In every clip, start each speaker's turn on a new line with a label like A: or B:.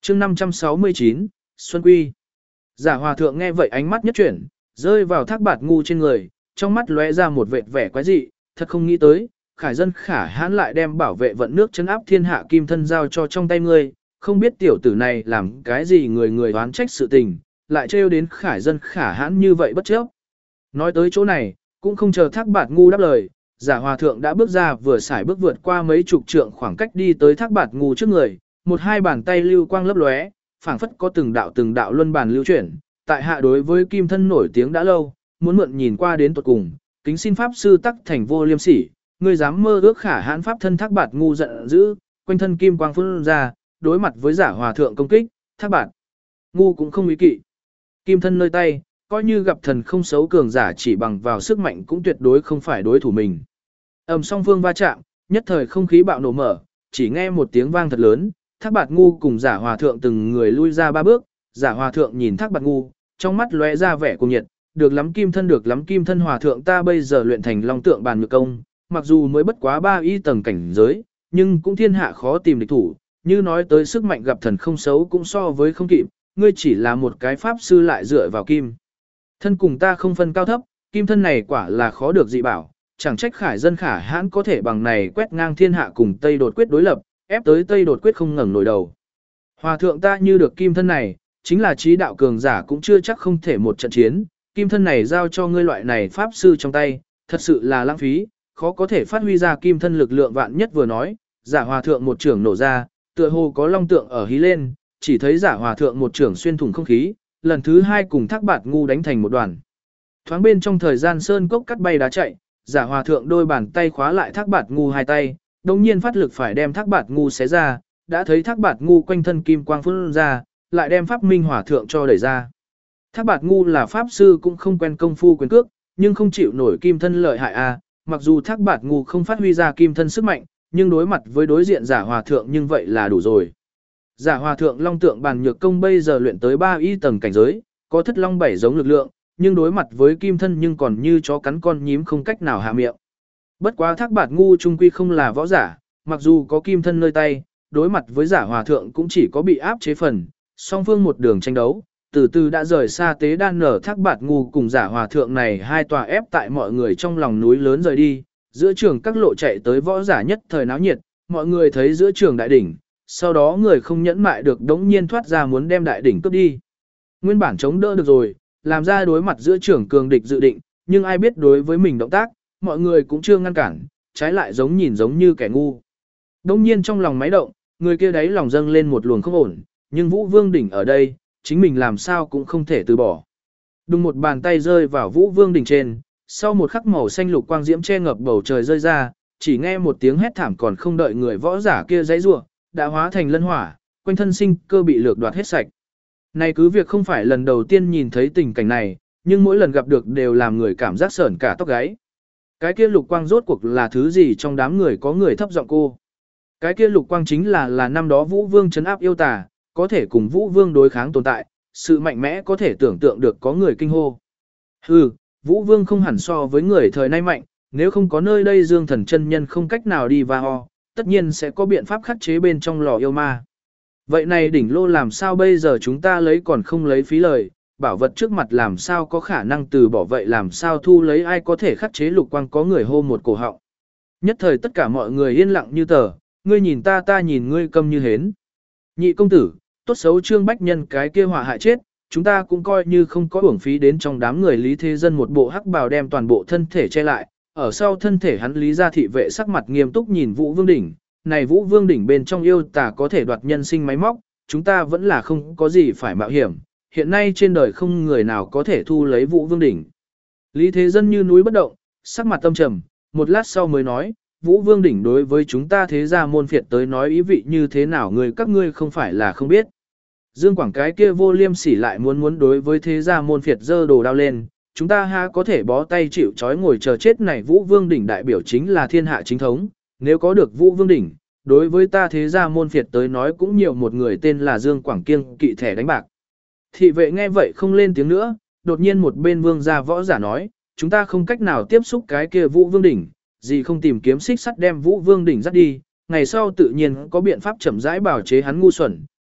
A: chương 569, Xuân Quy. Giả hòa thượng nghe vậy ánh mắt nhất chuyển, rơi vào Thác Bạt Ngu trên người, trong mắt lóe ra một vệt vẻ quái dị, thật không nghĩ tới, khải dân khả hãn lại đem bảo vệ vận nước trấn áp thiên hạ kim thân giao cho trong tay ngươi, không biết tiểu tử này làm cái gì người người đoán trách sự tình, lại trêu đến khải dân khả hãn như vậy bất chấp. Nói tới chỗ này, cũng không chờ Thác Bạt Ngu đáp lời, giả hòa thượng đã bước ra vừa xài bước vượt qua mấy chục trượng khoảng cách đi tới Thác Bạt Ngu trước người, một hai bàn tay lưu quang lấp lóe, phảng phất có từng đạo luân bàn lưu chuyển, tại hạ đối với kim thân nổi tiếng đã lâu, muốn mượn nhìn qua đến tuột cùng, kính xin pháp sư tắc thành vô liêm sỉ, ngươi dám mơ ước khả hãn pháp thân Thác Bạt Ngu giận dữ, quanh thân kim quang phun ra, đối mặt với giả hòa thượng công kích, Thác Bạt Ngu cũng không ý kỵ. Kim thân nơi tay, coi như gặp thần không xấu cường giả chỉ bằng vào sức mạnh cũng tuyệt đối không phải đối thủ mình. Song phương va chạm, nhất thời không khí bạo nổ mở, chỉ nghe một tiếng vang thật lớn, Thác Bạt Ngu cùng giả hòa thượng từng người lui ra ba bước, giả hòa thượng nhìn Thác Bạt Ngu, trong mắt lóe ra vẻ cuồng nhiệt, được lắm kim thân hòa thượng ta bây giờ luyện thành long tượng bàn nhược công, mặc dù mới bất quá 3 y tầng cảnh giới, nhưng cũng thiên hạ khó tìm địch thủ, như nói tới sức mạnh gặp thần không xấu cũng so với không kịp, ngươi chỉ là một cái pháp sư lại dựa vào kim. Thân cùng ta không phân cao thấp, kim thân này quả là khó được dị bảo, chẳng trách khải dân khả hãn có thể bằng này quét ngang thiên hạ cùng Tây Đột quyết đối lập, ép tới Tây Đột quyết không ngẩng nổi đầu. Hòa thượng ta như được kim thân này, chính là trí đạo cường giả cũng chưa chắc không thể một trận chiến, kim thân này giao cho ngươi loại này pháp sư trong tay, thật sự là lãng phí, khó có thể phát huy ra kim thân lực lượng vạn nhất vừa nói, giả hòa thượng một trưởng nổ ra, tựa hồ có long tượng ở hí lên, chỉ thấy giả hòa thượng một trưởng xuyên thủng không khí, lần thứ hai cùng Thác Bạt Ngu đánh thành một đoàn. Thoáng bên trong thời gian sơn cốc cắt bay đá chạy, giả hòa thượng đôi bàn tay khóa lại Thác Bạt Ngu hai tay, đồng nhiên phát lực phải đem Thác Bạt Ngu xé ra, đã thấy Thác Bạt Ngu quanh thân kim quang phun ra, lại đem pháp minh hòa thượng cho đẩy ra. Thác Bạt Ngu là pháp sư cũng không quen công phu quyền cước, nhưng không chịu nổi kim thân lợi hại a. Mặc dù Thác Bạt Ngu không phát huy ra kim thân sức mạnh, nhưng đối mặt với đối diện giả hòa thượng nhưng vậy là đủ rồi. Giả hòa thượng long tượng bàn nhược công bây giờ luyện tới 3 y tầng cảnh giới, có thất long bảy giống lực lượng, nhưng đối mặt với kim thân nhưng còn như chó cắn con nhím không cách nào hạ miệng. Bất quá Thác Bạt Ngu trung quy không là võ giả, mặc dù có kim thân nơi tay, đối mặt với giả hòa thượng cũng chỉ có bị áp chế phần, song phương một đường tranh đấu, từ từ đã rời xa tế đan nở Thác Bạt Ngu cùng giả hòa thượng này hai tòa ép tại mọi người trong lòng núi lớn rời đi, giữa trường các lộ chạy tới võ giả nhất thời náo nhiệt, mọi người thấy giữa trường đại đỉnh, sau đó người không nhẫn mại được đống nhiên thoát ra muốn đem đại đỉnh cướp đi. Nguyên bản chống đỡ được rồi, làm ra đối mặt giữa trưởng cường địch dự định, nhưng ai biết đối với mình động tác, mọi người cũng chưa ngăn cản, trái lại nhìn giống như kẻ ngu. Đống nhiên trong lòng máy động, người kia đấy lòng dâng lên một luồng không ổn, nhưng Vũ Vương đỉnh ở đây, chính mình làm sao cũng không thể từ bỏ. Đùng một bàn tay rơi vào Vũ Vương đỉnh trên, sau một khắc màu xanh lục quang diễm che ngập bầu trời rơi ra, chỉ nghe một tiếng hét thảm còn không đợi người võ giả kia giãy giụa, đã hóa thành lân hỏa, quanh thân sinh cơ bị lược đoạt hết sạch. Này cứ việc không phải lần đầu tiên nhìn thấy tình cảnh này, nhưng mỗi lần gặp được đều làm người cảm giác sởn cả tóc gáy. Cái kia lục quang rốt cuộc là thứ gì trong đám người có người thấp giọng cô. Cái kia lục quang chính là năm đó Vũ Vương trấn áp yêu tà, có thể cùng Vũ Vương đối kháng tồn tại, sự mạnh mẽ có thể tưởng tượng được có người kinh hô. Hừ, Vũ Vương không hẳn so với người thời nay mạnh, nếu không có nơi đây Dương Thần chân nhân không cách nào đi va ho, tất nhiên sẽ có biện pháp khắc chế bên trong lò yêu ma. Vậy này đỉnh lô làm sao bây giờ chúng ta lấy còn không lấy phí lời, bảo vật trước mặt làm sao có khả năng từ bỏ vậy làm sao thu lấy ai có thể khắc chế lục quang có người hô một cổ họng. Nhất thời tất cả mọi người yên lặng như tờ, ngươi nhìn ta ta nhìn ngươi câm như hến. Nhị công tử, tốt xấu Trương Bách Nhân cái kia họa hại chết, chúng ta cũng coi như không có uổng phí đến trong đám người Lý Thế Dân một bộ hắc bào đem toàn bộ thân thể che lại, ở sau thân thể hắn Lý gia thị vệ sắc mặt nghiêm túc nhìn Vũ Vương đỉnh, này Vũ Vương đỉnh bên trong yêu tà có thể đoạt nhân sinh máy móc, chúng ta vẫn là không có gì phải mạo hiểm, hiện nay trên đời không người nào có thể thu lấy Vũ Vương đỉnh. Lý Thế Dân như núi bất động, sắc mặt tâm trầm, một lát sau mới nói, Vũ Vương đỉnh đối với chúng ta thế gia môn phiệt tới nói ý vị như thế nào người các ngươi không phải là không biết. Dương Quảng cái kia vô liêm sỉ lại muốn đối với thế gia môn phiệt giơ đồ đao lên, chúng ta ha có thể bó tay chịu trói ngồi chờ chết này Vũ Vương đỉnh đại biểu chính là thiên hạ chính thống, nếu có được Vũ Vương đỉnh, đối với ta thế gia môn phiệt tới nói cũng nhiều một người tên là Dương Quảng kiêng kỵ thẻ đánh bạc. Thị vệ nghe vậy không lên tiếng nữa, đột nhiên một bên vương gia võ giả nói, chúng ta không cách nào tiếp xúc cái kia Vũ Vương đỉnh, gì không tìm kiếm xích sắt đem Vũ Vương đỉnh dắt đi, ngày sau tự nhiên có biện pháp chậm rãi bảo chế hắn ngu xuẩn,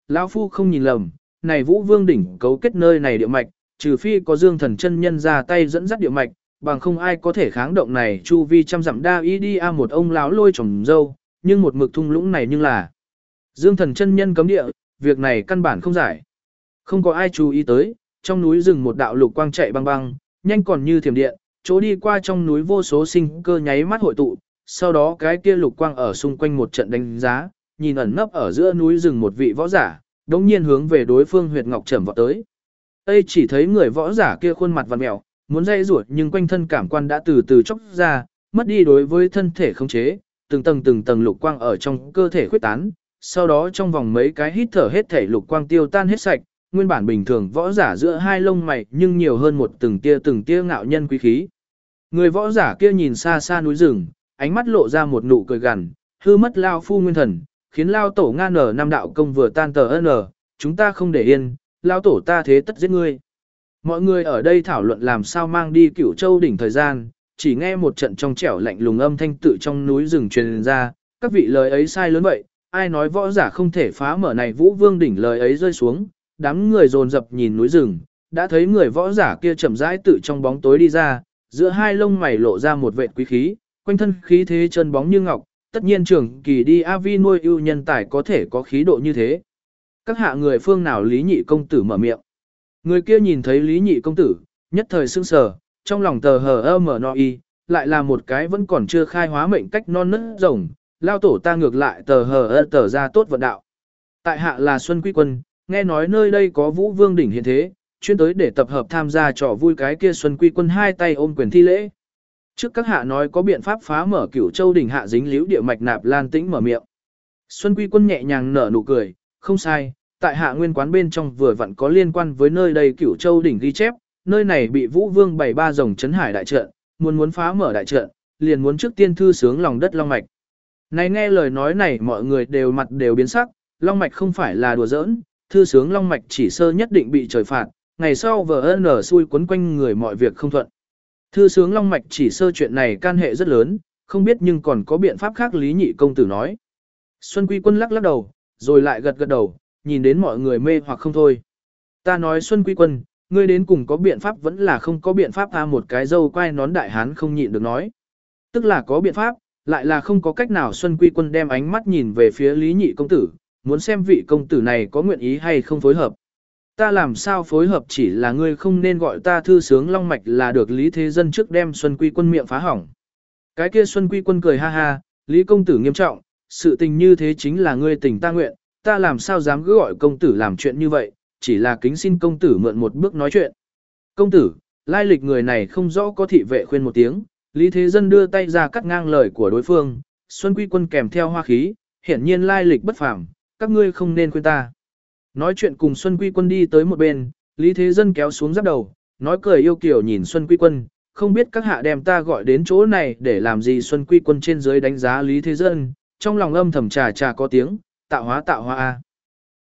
A: lão phu không nhìn lầm, này Vũ Vương đỉnh cấu kết nơi này địa mạch, trừ phi có Dương Thần chân nhân ra tay dẫn dắt địa mạch, bằng không ai có thể kháng động này chu vi trăm dặm đa y đi a một ông lão lôi trồng dâu, nhưng một mực thung lũng này nhưng là Dương Thần chân nhân cấm địa, việc này căn bản không giải. Không có ai chú ý tới, trong núi rừng một đạo lục quang chạy băng băng, nhanh còn như thiểm điện, chỗ đi qua trong núi vô số sinh cơ nháy mắt hội tụ, sau đó cái kia lục quang ở xung quanh một trận đánh giá, nhìn ẩn nấp ở giữa núi rừng một vị võ giả, đống nhiên hướng về đối phương huyệt ngọc trầm vọt tới. Tây chỉ thấy người võ giả kia khuôn mặt vặn mèo, muốn dây rủa nhưng quanh thân cảm quan đã từ từ chốc ra, mất đi đối với thân thể khống chế, từng tầng lục quang ở trong cơ thể khuếch tán, sau đó trong vòng mấy cái hít thở hết thể lục quang tiêu tan hết sạch, nguyên bản bình thường võ giả giữa hai lông mày nhưng nhiều hơn một từng tia ngạo nhân quý khí. Người võ giả kia nhìn xa xa núi rừng, ánh mắt lộ ra một nụ cười gằn, hư mất lao phu nguyên thần, khiến lao tổ nga nở năm đạo công vừa tan tờ chúng ta không để yên, lao tổ ta thế tất giết ngươi. Mọi người ở đây thảo luận làm sao mang đi Cửu Châu đỉnh thời gian, chỉ nghe một trận trong trẻo lạnh lùng âm thanh tự trong núi rừng truyền ra, các vị lời ấy sai lớn vậy, ai nói võ giả không thể phá mở này Vũ Vương đỉnh lời ấy rơi xuống, đám người dồn dập nhìn núi rừng, đã thấy người võ giả kia chậm rãi tự trong bóng tối đi ra, giữa hai lông mày lộ ra một vệt quý khí, quanh thân khí thế chân bóng như ngọc, tất nhiên trưởng kỳ đi AV nuôi ưu nhân tài có thể có khí độ như thế. Các hạ người phương nào Lý Nhị công tử mở miệng. Người kia nhìn thấy Lý Nhị công tử, nhất thời sững sờ, trong lòng tờ hờ mở no y, lại là một cái vẫn còn chưa khai hóa mệnh cách non nớt rồng, lao tổ ta ngược lại tờ hờ tờ ra tốt vận đạo. Tại hạ là Xuân Quy Quân, nghe nói nơi đây có Vũ Vương đỉnh hiện thế, chuyên tới để tập hợp tham gia trò vui cái kia Xuân Quy Quân hai tay ôm quyền thi lễ. Trước các hạ nói có biện pháp phá mở Cửu Châu đỉnh hạ dính liễu địa mạch Nạp Lan Tĩnh mở miệng. Xuân Quy Quân nhẹ nhàng nở nụ cười, không sai, tại hạ nguyên quán bên trong vừa vặn có liên quan với nơi đây Cửu Châu đỉnh ghi chép, nơi này bị Vũ Vương bày ba rồng chấn hải đại trận, muốn phá mở đại trận, liền muốn trước tiên thư sướng lòng đất long mạch. Này nghe lời nói này mọi người đều mặt đều biến sắc, long mạch không phải là đùa giỡn, thư sướng long mạch chỉ sơ nhất định bị trời phạt, ngày sau vờ nở xui quấn quanh người mọi việc không thuận. Thư sướng long mạch chỉ sơ chuyện này can hệ rất lớn, không biết nhưng còn có biện pháp khác Lý Nhị công tử nói. Xuân Quy Quân lắc lắc đầu, rồi lại gật gật đầu, nhìn đến mọi người mê hoặc không thôi. Ta nói Xuân Quy Quân, ngươi đến cùng có biện pháp vẫn là không có biện pháp một cái dâu quai nón đại hán không nhịn được nói. Tức là có biện pháp, lại là không có cách nào. Xuân Quy Quân đem ánh mắt nhìn về phía Lý Nhị công tử, muốn xem vị công tử này có nguyện ý hay không phối hợp. Ta làm sao phối hợp, chỉ là ngươi không nên gọi ta thư sướng long mạch là được. Lý Thế Dân trước đem Xuân Quy Quân miệng phá hỏng. Cái kia Xuân Quy Quân cười ha ha, Lý công tử nghiêm trọng, sự tình như thế chính là ngươi tình ta nguyện, ta làm sao dám cứ gọi công tử làm chuyện như vậy, chỉ là kính xin công tử mượn một bước nói chuyện. Công tử, lai lịch người này không rõ, có thị vệ khuyên một tiếng, Lý Thế Dân đưa tay ra cắt ngang lời của đối phương, Xuân Quy Quân kèm theo hoa khí, hiển nhiên lai lịch bất phàm, các ngươi không nên khuyên ta. Nói chuyện cùng Xuân Quy Quân đi tới một bên, Lý Thế Dân kéo xuống giáp đầu, nói cười yêu kiều nhìn Xuân Quy Quân, không biết các hạ đem ta gọi đến chỗ này để làm gì. Xuân Quy Quân trên dưới đánh giá Lý Thế Dân, trong lòng âm thầm trà có tiếng, tạo hóa a.